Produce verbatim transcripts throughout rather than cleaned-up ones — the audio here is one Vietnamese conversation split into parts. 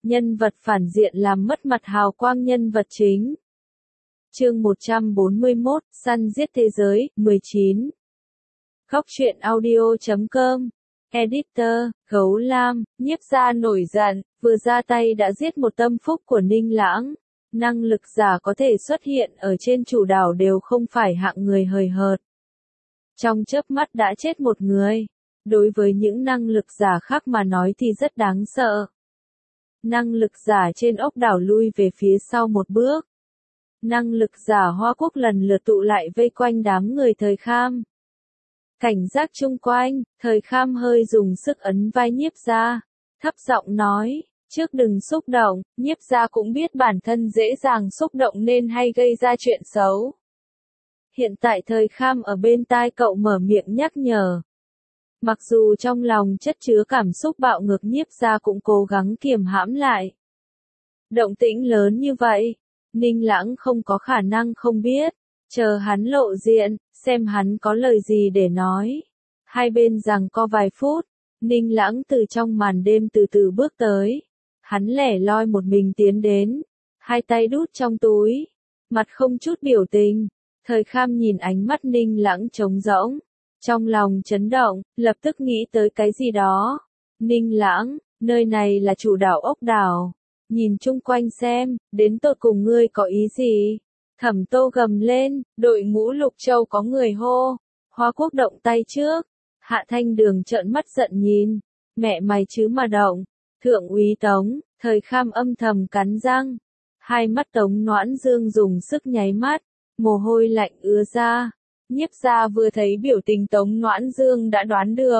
nhân vật phản diện làm mất mặt hào quang nhân vật chính. Chương một trăm bốn mươi mốt, săn giết thế giới, mười chín. Góc truyện audio chấm com. Editor, Gấu Lam, Nhiếp Gia nổi giận, vừa ra tay đã giết một tâm phúc của Ninh Lãng. Năng lực giả có thể xuất hiện ở trên chủ đảo đều không phải hạng người hời hợt. Trong chớp mắt đã chết một người. Đối với những năng lực giả khác mà nói thì rất đáng sợ. Năng lực giả trên ốc đảo lui về phía sau một bước. Năng lực giả Hoa Quốc lần lượt tụ lại vây quanh đám người Thời Kham. Cảnh giác chung quanh, Thời Kham hơi dùng sức ấn vai Nhiếp Gia, thấp giọng nói, trước đừng xúc động, Nhiếp Gia cũng biết bản thân dễ dàng xúc động nên hay gây ra chuyện xấu. Hiện tại Thời Kham ở bên tai cậu mở miệng nhắc nhở. Mặc dù trong lòng chất chứa cảm xúc bạo ngược, Nhiếp Gia cũng cố gắng kiềm hãm lại. Động tĩnh lớn như vậy, Ninh Lãng không có khả năng không biết, chờ hắn lộ diện, xem hắn có lời gì để nói. Hai bên giằng co vài phút, Ninh Lãng từ trong màn đêm từ từ bước tới. Hắn lẻ loi một mình tiến đến, hai tay đút trong túi, mặt không chút biểu tình. Thời Kham nhìn ánh mắt Ninh Lãng trống rỗng, trong lòng chấn động, lập tức nghĩ tới cái gì đó. Ninh Lãng, nơi này là chủ đảo ốc đảo. Nhìn chung quanh xem, đến tột cùng ngươi có ý gì? Thẩm Tô gầm lên, đội ngũ Lục Châu có người hô. Hoa Quốc động tay trước. Hạ Thanh Đường trợn mắt giận nhìn. Mẹ mày chứ mà động. Thượng úy Tống, Thời Kham âm thầm cắn răng. Hai mắt Tống Noãn Dương dùng sức nháy mắt. Mồ hôi lạnh ứa ra. Nhiếp Gia vừa thấy biểu tình Tống Noãn Dương đã đoán được.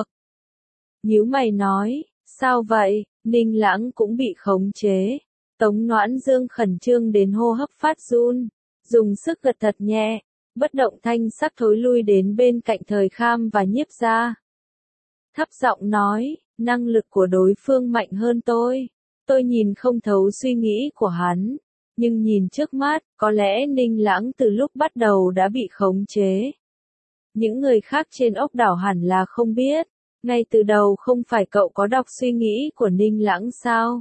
Nhíu mày nói, sao vậy? Ninh Lãng cũng bị khống chế. Tống Noãn Dương khẩn trương đến hô hấp phát run, dùng sức gật thật nhẹ, bất động thanh sắc thối lui đến bên cạnh Thời Kham và Nhiếp Gia. Thấp giọng nói, năng lực của đối phương mạnh hơn tôi. Tôi nhìn không thấu suy nghĩ của hắn, nhưng nhìn trước mắt, có lẽ Ninh Lãng từ lúc bắt đầu đã bị khống chế. Những người khác trên ốc đảo hẳn là không biết. Ngay từ đầu không phải cậu có đọc suy nghĩ của Ninh Lãng sao?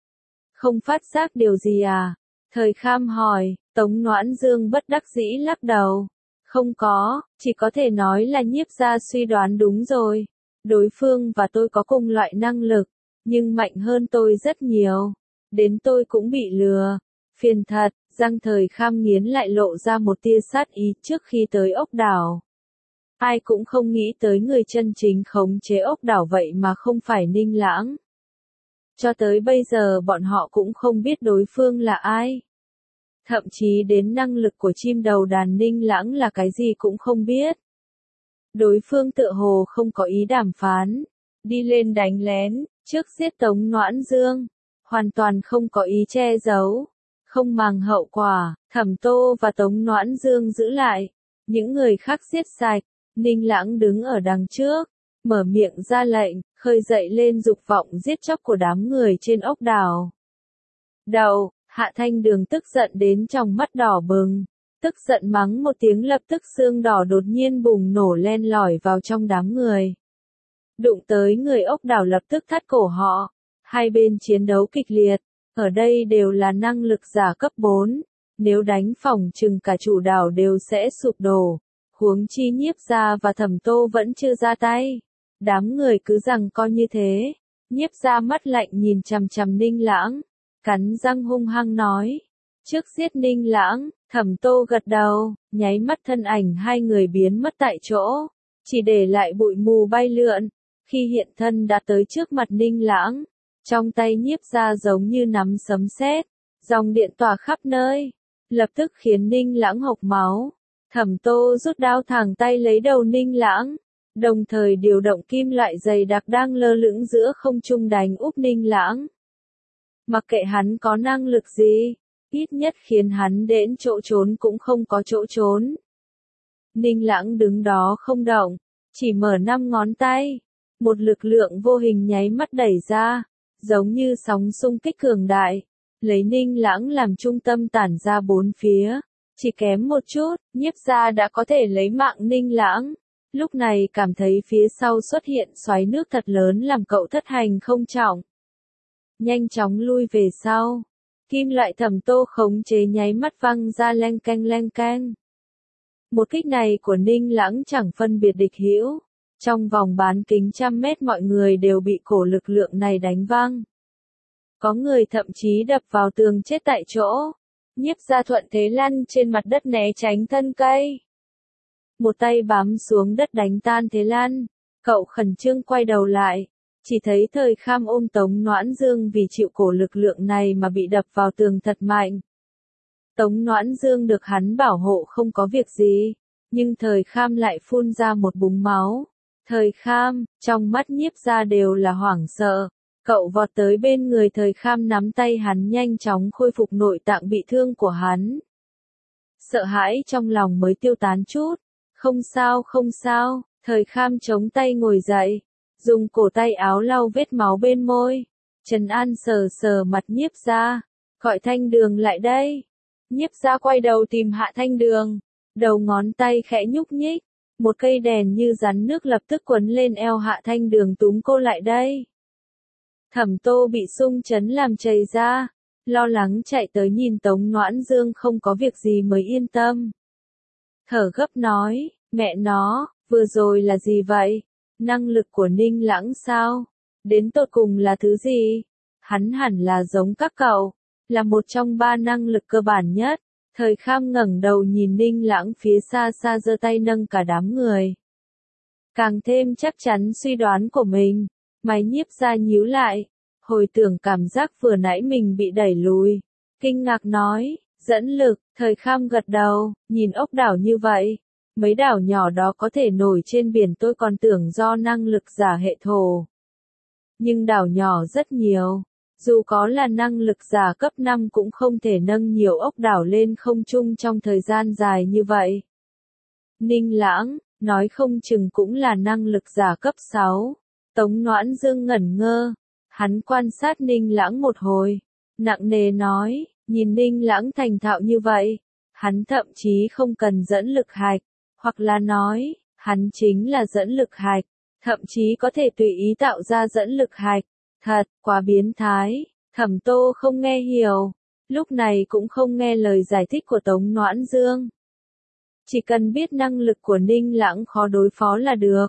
Không phát giác điều gì à? Thời Kham hỏi, Tống Noãn Dương bất đắc dĩ lắc đầu. Không có, chỉ có thể nói là Nhiếp Gia suy đoán đúng rồi. Đối phương và tôi có cùng loại năng lực, nhưng mạnh hơn tôi rất nhiều. Đến tôi cũng bị lừa. Phiền thật, răng Thời Kham nghiến lại lộ ra một tia sát ý trước khi tới ốc đảo. Ai cũng không nghĩ tới người chân chính khống chế ốc đảo vậy mà không phải Ninh Lãng. Cho tới bây giờ bọn họ cũng không biết đối phương là ai. Thậm chí đến năng lực của chim đầu đàn Ninh Lãng là cái gì cũng không biết. Đối phương tựa hồ không có ý đàm phán, đi lên đánh lén, trước giết Tống Noãn Dương, hoàn toàn không có ý che giấu, không màng hậu quả. Thẩm Tô và Tống Noãn Dương giữ lại, những người khác giết sạch. Ninh Lãng đứng ở đằng trước, mở miệng ra lệnh, khơi dậy lên dục vọng giết chóc của đám người trên ốc đảo. Đầu, Hạ Thanh Đường tức giận đến trong mắt đỏ bừng, tức giận mắng một tiếng, lập tức xương đỏ đột nhiên bùng nổ len lỏi vào trong đám người. Đụng tới người ốc đảo lập tức thắt cổ họ, hai bên chiến đấu kịch liệt, ở đây đều là năng lực giả cấp bốn, nếu đánh phỏng chừng cả chủ đảo đều sẽ sụp đổ. Huống chi Nhiếp Gia và Thẩm Tô vẫn chưa ra tay. Đám người cứ rằng coi như thế. Nhiếp Gia mắt lạnh nhìn chằm chằm Ninh Lãng, cắn răng hung hăng nói. Trước giết Ninh Lãng, Thẩm Tô gật đầu, nháy mắt thân ảnh hai người biến mất tại chỗ, chỉ để lại bụi mù bay lượn. Khi hiện thân đã tới trước mặt Ninh Lãng, trong tay Nhiếp Gia giống như nắm sấm sét, dòng điện tỏa khắp nơi, lập tức khiến Ninh Lãng hộc máu. Thẩm Tô rút đao thẳng tay lấy đầu Ninh Lãng, đồng thời điều động kim loại dày đặc đang lơ lửng giữa không trung đánh úp Ninh Lãng. Mặc kệ hắn có năng lực gì, ít nhất khiến hắn đến chỗ trốn cũng không có chỗ trốn. Ninh Lãng đứng đó không động, chỉ mở năm ngón tay, một lực lượng vô hình nháy mắt đẩy ra, giống như sóng xung kích cường đại, lấy Ninh Lãng làm trung tâm tản ra bốn phía. Chỉ kém một chút, Nhiếp Gia đã có thể lấy mạng Ninh Lãng. Lúc này cảm thấy phía sau xuất hiện xoáy nước thật lớn làm cậu thất hành không trọng. nhanh chóng lui về sau. Kim loại Thẩm Tô khống chế nháy mắt văng ra leng keng leng keng. Một kích này của Ninh Lãng chẳng phân biệt địch hữu. Trong vòng bán kính trăm mét mọi người đều bị cổ lực lượng này đánh văng. Có người thậm chí đập vào tường chết tại chỗ. Nhiếp Gia thuận thế lăn trên mặt đất né tránh thân cây. Một tay bám xuống đất đánh tan thế lăn. Cậu khẩn trương quay đầu lại. Chỉ thấy Thời Kham ôm Tống Noãn Dương vì chịu cổ lực lượng này mà bị đập vào tường thật mạnh. Tống Noãn Dương được hắn bảo hộ không có việc gì. Nhưng Thời Kham lại phun ra một búng máu. Thời Kham, trong mắt Nhiếp Gia đều là hoảng sợ. Cậu vọt tới bên người Thời Kham nắm tay hắn nhanh chóng khôi phục nội tạng bị thương của hắn. Sợ hãi trong lòng mới tiêu tán chút. Không sao không sao, Thời Kham chống tay ngồi dậy. Dùng cổ tay áo lau vết máu bên môi. Trần An sờ sờ mặt Nhiếp Gia. Gọi Thanh Đường lại đây. Nhiếp Gia quay đầu tìm Hạ Thanh Đường. Đầu ngón tay khẽ nhúc nhích. Một cây đèn như rắn nước lập tức quấn lên eo Hạ Thanh Đường túm cô lại đây. Thẩm Tô bị xung chấn làm chảy ra. Lo lắng chạy tới nhìn Tống Noãn Dương không có việc gì mới yên tâm. Thở gấp nói, mẹ nó, vừa rồi là gì vậy? Năng lực của Ninh Lãng sao? Đến tột cùng là thứ gì? Hắn hẳn là giống các cậu, là một trong ba năng lực cơ bản nhất. Thời Kham ngẩng đầu nhìn Ninh Lãng phía xa xa giơ tay nâng cả đám người. Càng thêm chắc chắn suy đoán của mình, mày Nhiếp Gia nhíu lại, hồi tưởng cảm giác vừa nãy mình bị đẩy lùi. Kinh ngạc nói, dẫn lực, Thời Kham gật đầu, nhìn ốc đảo như vậy. Mấy đảo nhỏ đó có thể nổi trên biển tôi còn tưởng do năng lực giả hệ thổ. Nhưng đảo nhỏ rất nhiều. Dù có là năng lực giả cấp năm cũng không thể nâng nhiều ốc đảo lên không trung trong thời gian dài như vậy. Ninh Lãng, nói không chừng cũng là năng lực giả cấp sáu. Tống Noãn Dương ngẩn ngơ. Hắn quan sát Ninh Lãng một hồi. Nặng nề nói, nhìn Ninh Lãng thành thạo như vậy. Hắn thậm chí không cần dẫn lực hạch. Hoặc là nói, hắn chính là dẫn lực hạch. Thậm chí có thể tùy ý tạo ra dẫn lực hạch. Thật, quá biến thái. Thẩm Tô không nghe hiểu. Lúc này cũng không nghe lời giải thích của Tống Noãn Dương. Chỉ cần biết năng lực của Ninh Lãng khó đối phó là được.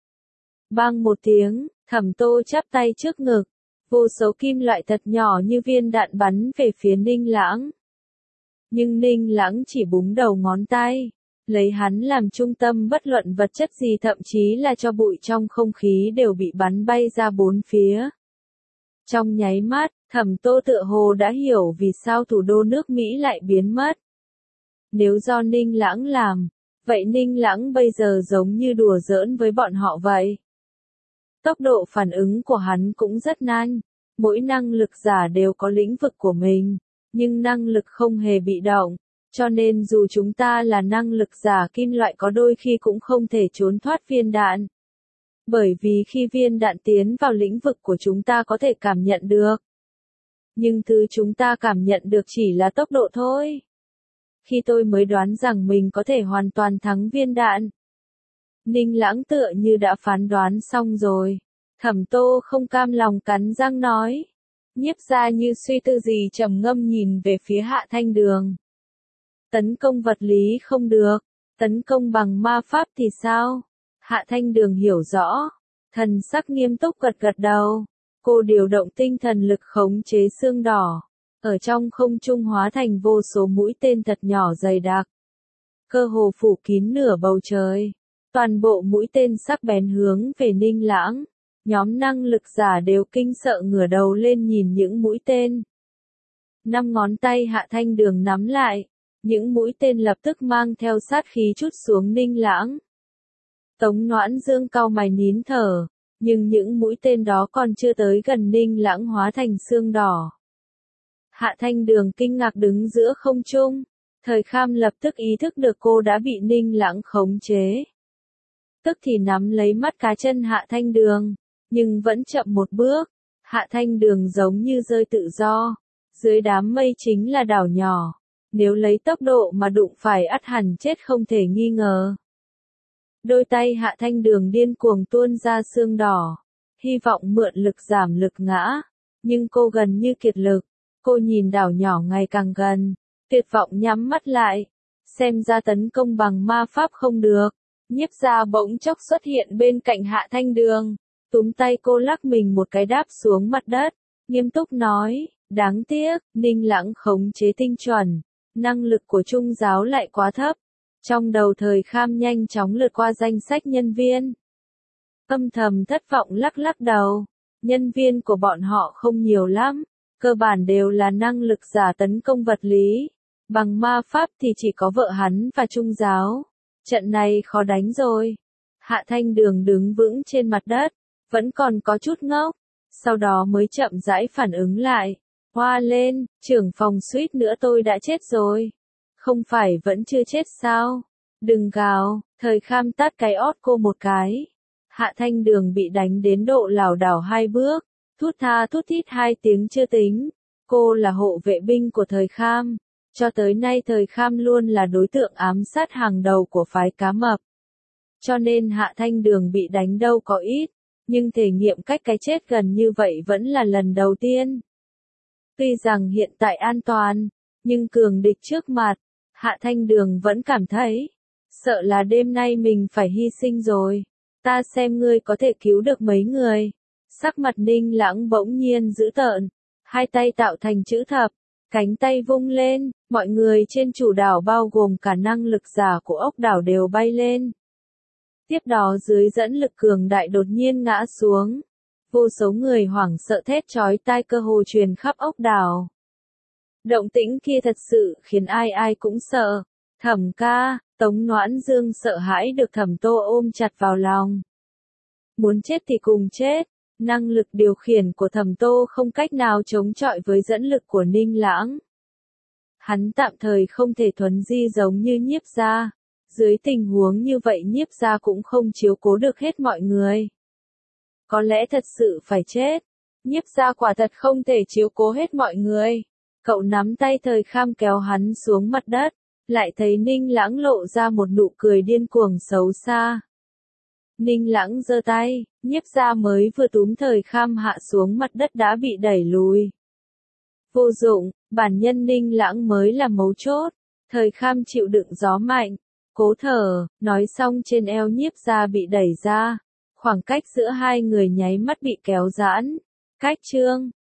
Bang một tiếng, Thẩm Tô chắp tay trước ngực. Vô số kim loại thật nhỏ như viên đạn bắn về phía Ninh Lãng. Nhưng Ninh Lãng chỉ búng đầu ngón tay. Lấy hắn làm trung tâm bất luận vật chất gì thậm chí là cho bụi trong không khí đều bị bắn bay ra bốn phía. Trong nháy mắt, Thẩm Tô tựa hồ đã hiểu vì sao thủ đô nước Mỹ lại biến mất. Nếu do Ninh Lãng làm, vậy Ninh Lãng bây giờ giống như đùa giỡn với bọn họ vậy. Tốc độ phản ứng của hắn cũng rất nhanh, mỗi năng lực giả đều có lĩnh vực của mình, nhưng năng lực không hề bị động, cho nên dù chúng ta là năng lực giả kim loại có đôi khi cũng không thể trốn thoát viên đạn. Bởi vì khi viên đạn tiến vào lĩnh vực của chúng ta có thể cảm nhận được. Nhưng thứ chúng ta cảm nhận được chỉ là tốc độ thôi. Khi tôi mới đoán rằng mình có thể hoàn toàn thắng viên đạn. Ninh Lãng tựa như đã phán đoán xong rồi. Thẩm Tô không cam lòng cắn răng nói. Nhiếp Gia như suy tư gì trầm ngâm nhìn về phía Hạ Thanh Đường. Tấn công vật lý không được, tấn công bằng ma pháp thì sao? Hạ Thanh Đường hiểu rõ, thần sắc nghiêm túc gật gật đầu. Cô điều động tinh thần lực khống chế xương đỏ, ở trong không trung hóa thành vô số mũi tên thật nhỏ dày đặc. Cơ hồ phủ kín nửa bầu trời. Toàn bộ mũi tên sắc bén hướng về Ninh Lãng. Nhóm năng lực giả đều kinh sợ ngửa đầu lên nhìn những mũi tên. Năm ngón tay Hạ Thanh Đường nắm lại. Những mũi tên lập tức mang theo sát khí trút xuống Ninh Lãng. Tống Noãn Dương cau mày nín thở, nhưng những mũi tên đó còn chưa tới gần Ninh Lãng hóa thành xương đỏ. Hạ Thanh Đường kinh ngạc đứng giữa không trung. Thời Kham lập tức ý thức được cô đã bị Ninh Lãng khống chế. Tức thì nắm lấy mắt cá chân Hạ Thanh Đường, nhưng vẫn chậm một bước. Hạ Thanh Đường giống như rơi tự do. Dưới đám mây chính là đảo nhỏ. Nếu lấy tốc độ mà đụng phải ắt hẳn chết không thể nghi ngờ. Đôi tay Hạ Thanh Đường điên cuồng tuôn ra xương đỏ. Hy vọng mượn lực giảm lực ngã. nhưng cô gần như kiệt lực. Cô nhìn đảo nhỏ ngày càng gần, tuyệt vọng nhắm mắt lại. Xem ra tấn công bằng ma pháp không được. Nhiếp Gia bỗng chốc xuất hiện bên cạnh Hạ Thanh Đường, túm tay cô lắc mình một cái đáp xuống mặt đất, nghiêm túc nói, đáng tiếc, Ninh Lãng khống chế tinh chuẩn, năng lực của Trung giáo lại quá thấp. Trong đầu Thời Kham nhanh chóng lướt qua danh sách nhân viên. Âm thầm thất vọng lắc lắc đầu, nhân viên của bọn họ không nhiều lắm, cơ bản đều là năng lực giả tấn công vật lý, bằng ma pháp thì chỉ có vợ hắn và Trung giáo. Trận này khó đánh rồi. Hạ Thanh Đường đứng vững trên mặt đất, vẫn còn có chút ngốc, sau đó mới chậm rãi phản ứng lại. Hoa lên, trưởng phòng suýt nữa tôi đã chết rồi. Không phải vẫn chưa chết sao? Đừng gào, Thời Kham tát cái ót cô một cái. Hạ Thanh Đường bị đánh đến độ lảo đảo hai bước, thút tha thút thít hai tiếng chưa tính. Cô là hộ vệ binh của Thời Kham. Cho tới nay Thời Kham luôn là đối tượng ám sát hàng đầu của phái cá mập. Cho nên Hạ Thanh Đường bị đánh đâu có ít, nhưng thể nghiệm cách cái chết gần như vậy vẫn là lần đầu tiên. Tuy rằng hiện tại an toàn, nhưng cường địch trước mặt, Hạ Thanh Đường vẫn cảm thấy, sợ là đêm nay mình phải hy sinh rồi. Ta xem ngươi có thể cứu được mấy người. Sắc mặt Ninh Lãng bỗng nhiên dữ tợn, hai tay tạo thành chữ thập. Cánh tay vung lên, mọi người trên chủ đảo bao gồm cả năng lực giả của ốc đảo đều bay lên. Tiếp đó dưới dẫn lực cường đại đột nhiên ngã xuống. Vô số người hoảng sợ thét chói tai cơ hồ truyền khắp ốc đảo. Động tĩnh kia thật sự khiến ai ai cũng sợ. Thẩm ca, Tống Noãn Dương sợ hãi được Thẩm Tô ôm chặt vào lòng. Muốn chết thì cùng chết. Năng lực điều khiển của Thẩm Tô không cách nào chống chọi với dẫn lực của Ninh Lãng. Hắn tạm thời không thể thuấn di giống như Nhiếp Gia. Dưới tình huống như vậy Nhiếp Gia cũng không chiếu cố được hết mọi người. Có lẽ thật sự phải chết. Nhiếp Gia quả thật không thể chiếu cố hết mọi người. Cậu nắm tay Thời Kham kéo hắn xuống mặt đất, lại thấy Ninh Lãng lộ ra một nụ cười điên cuồng xấu xa. Ninh Lãng giơ tay, Nhiếp Gia mới vừa túm Thời Kham hạ xuống mặt đất đã bị đẩy lùi. Vô dụng, bản nhân Ninh Lãng mới là mấu chốt. Thời Kham chịu đựng gió mạnh, cố thở, nói xong trên eo Nhiếp Gia bị đẩy ra. Khoảng cách giữa hai người nháy mắt bị kéo giãn. Cách chương